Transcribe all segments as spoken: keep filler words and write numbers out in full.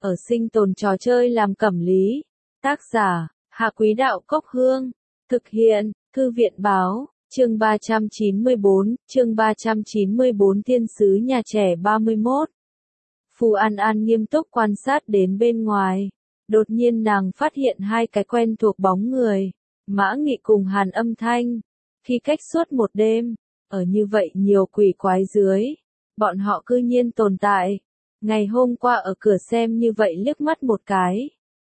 ở sinh tồn trò chơi làm cẩm lý. Tác giả, Hạ Quý Đạo Cốc Hương. Thực hiện, Thư viện Báo, chương ba trăm chín mươi bốn, chương ba trăm chín mươi bốn Thiên sứ nhà trẻ ba mươi mốt. Phù An An nghiêm túc quan sát đến bên ngoài. Đột nhiên nàng phát hiện hai cái quen thuộc bóng người. Mã Nghị cùng Hàn Âm Thanh. Khi cách suốt một đêm, ở như vậy nhiều quỷ quái dưới, bọn họ cư nhiên tồn tại. Ngày hôm qua ở cửa xem như vậy liếc mắt một cái.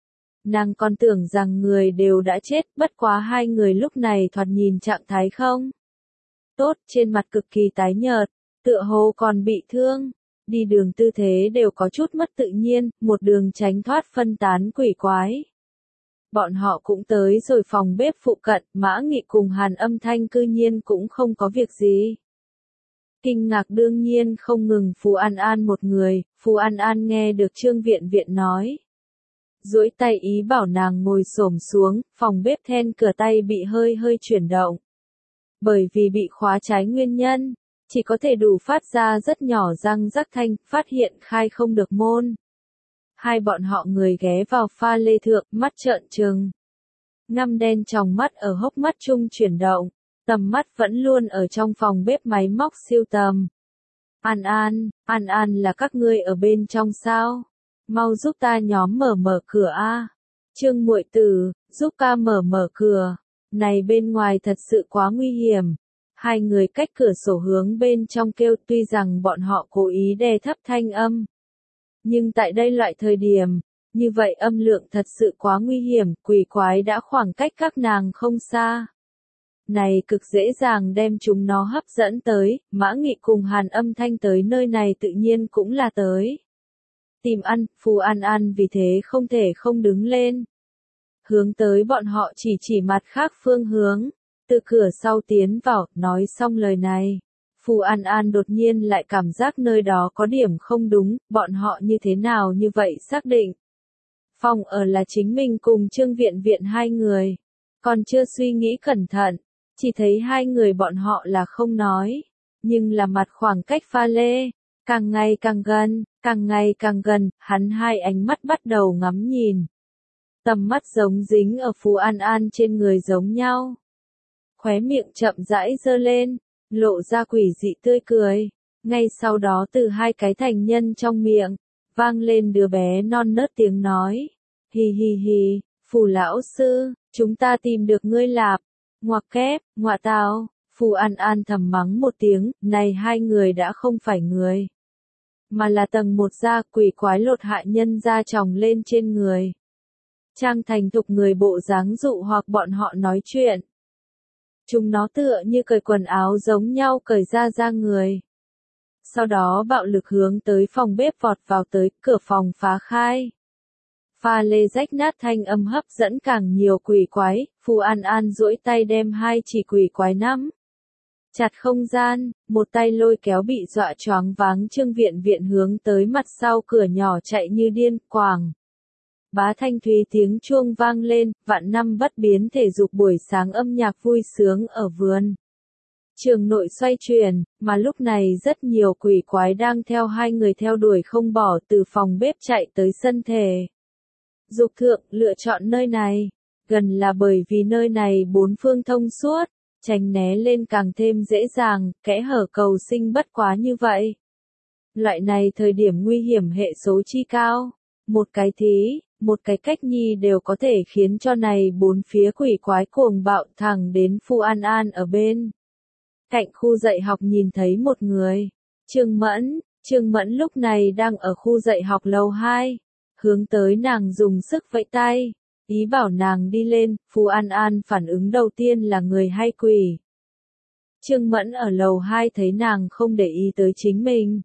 Nàng còn tưởng rằng người đều đã chết, bất quá hai người lúc này thoạt nhìn trạng thái không tốt, trên mặt cực kỳ tái nhợt, tựa hồ còn bị thương, đi đường tư thế đều có chút mất tự nhiên, một đường tránh thoát phân tán quỷ quái. Bọn họ cũng tới rồi phòng bếp phụ cận, Mã Nghị cùng Hàn Âm Thanh cư nhiên cũng không có việc gì. Kinh ngạc đương nhiên không ngừng Phù An An một người, Phù An An nghe được Trương Viện Viện nói. Duỗi tay ý bảo nàng ngồi xổm xuống, phòng bếp then cửa tay bị hơi hơi chuyển động. Bởi vì bị khóa trái nguyên nhân, chỉ có thể đủ phát ra rất nhỏ răng rắc thanh, phát hiện khai không được môn. Hai bọn họ người ghé vào pha lê thượng, mắt trợn trừng. Ngăm đen trong mắt ở hốc mắt chung chuyển động, tầm mắt vẫn luôn ở trong phòng bếp máy móc siêu tầm. An An, An An là các ngươi ở bên trong sao? Mau giúp ta nhóm mở mở cửa a. Trương Muội Tử, giúp ca mở mở cửa. Này bên ngoài thật sự quá nguy hiểm. Hai người cách cửa sổ hướng bên trong kêu, tuy rằng bọn họ cố ý đè thấp thanh âm. Nhưng tại đây loại thời điểm, như vậy âm lượng thật sự quá nguy hiểm, quỷ quái đã khoảng cách các nàng không xa. Này cực dễ dàng đem chúng nó hấp dẫn tới, Mã Nghị cùng Hàn Âm Thanh tới nơi này tự nhiên cũng là tới. Tìm ăn, Phù An An vì thế không thể không đứng lên. Hướng tới bọn họ chỉ chỉ mặt khác phương hướng, từ cửa sau tiến vào, nói xong lời này. Phù An An đột nhiên lại cảm giác nơi đó có điểm không đúng, bọn họ như thế nào như vậy xác định. Phòng ở là chính mình cùng Trương Viện Viện hai người, còn chưa suy nghĩ cẩn thận, chỉ thấy hai người bọn họ là không nói, nhưng là mặt khoảng cách pha lê, càng ngày càng gần, càng ngày càng gần, hắn hai ánh mắt bắt đầu ngắm nhìn. Tầm mắt giống dính ở Phù An An trên người giống nhau. Khóe miệng chậm rãi giơ lên, lộ ra quỷ dị tươi cười. Ngay sau đó từ hai cái thành nhân trong miệng, vang lên đứa bé non nớt tiếng nói. Hi hi hi, Phù lão sư, chúng ta tìm được ngươi lạp. Ngoặc kép, ngọa tào, Phù An An thầm mắng một tiếng, này hai người đã không phải người. Mà là tầng một da quỷ quái lột hại nhân da tròng lên trên người. Trang thành thục người bộ dáng dụ hoặc bọn họ nói chuyện. Chúng nó tựa như cởi quần áo giống nhau cởi ra ra người. Sau đó bạo lực hướng tới phòng bếp vọt vào tới, cửa phòng phá khai. Pha lê rách nát thanh âm hấp dẫn càng nhiều quỷ quái, Phù An An duỗi tay đem hai chỉ quỷ quái nắm chặt không gian, một tay lôi kéo bị dọa choáng váng Trương Viện Viện hướng tới mặt sau cửa nhỏ chạy như điên, quàng. Bá thanh thúy tiếng chuông vang lên, vạn năm bất biến thể dục buổi sáng âm nhạc vui sướng ở vườn trường nội xoay chuyển, mà lúc này rất nhiều quỷ quái đang theo hai người theo đuổi không bỏ từ phòng bếp chạy tới sân thể dục thượng, lựa chọn nơi này, gần là bởi vì nơi này bốn phương thông suốt, tránh né lên càng thêm dễ dàng, kẽ hở cầu sinh bất quá như vậy. Loại này thời điểm nguy hiểm hệ số chi cao, một cái thí, một cái cách nhi đều có thể khiến cho này bốn phía quỷ quái cuồng bạo thẳng đến Phù An An ở bên. Cạnh khu dạy học nhìn thấy một người, Trương Mẫn, Trương Mẫn lúc này đang ở khu dạy học lầu hai, hướng tới nàng dùng sức vẫy tay, ý bảo nàng đi lên, Phù An An phản ứng đầu tiên là người hay quỷ. Trương Mẫn ở lầu hai thấy nàng không để ý tới chính mình.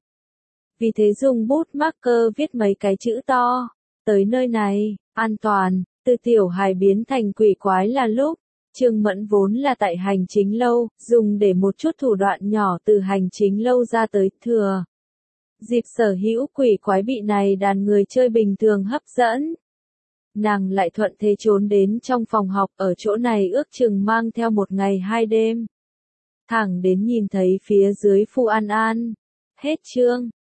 Vì thế dùng bút marker viết mấy cái chữ to, tới nơi này, an toàn, từ tiểu hài biến thành quỷ quái là lúc. Trương Mẫn vốn là tại hành chính lâu, dùng để một chút thủ đoạn nhỏ từ hành chính lâu ra tới, thừa. Dịp sở hữu quỷ quái bị này đàn người chơi bình thường hấp dẫn. Nàng lại thuận thế trốn đến trong phòng học ở chỗ này ước chừng mang theo một ngày hai đêm. Thẳng đến nhìn thấy phía dưới Phù An An. Hết chương.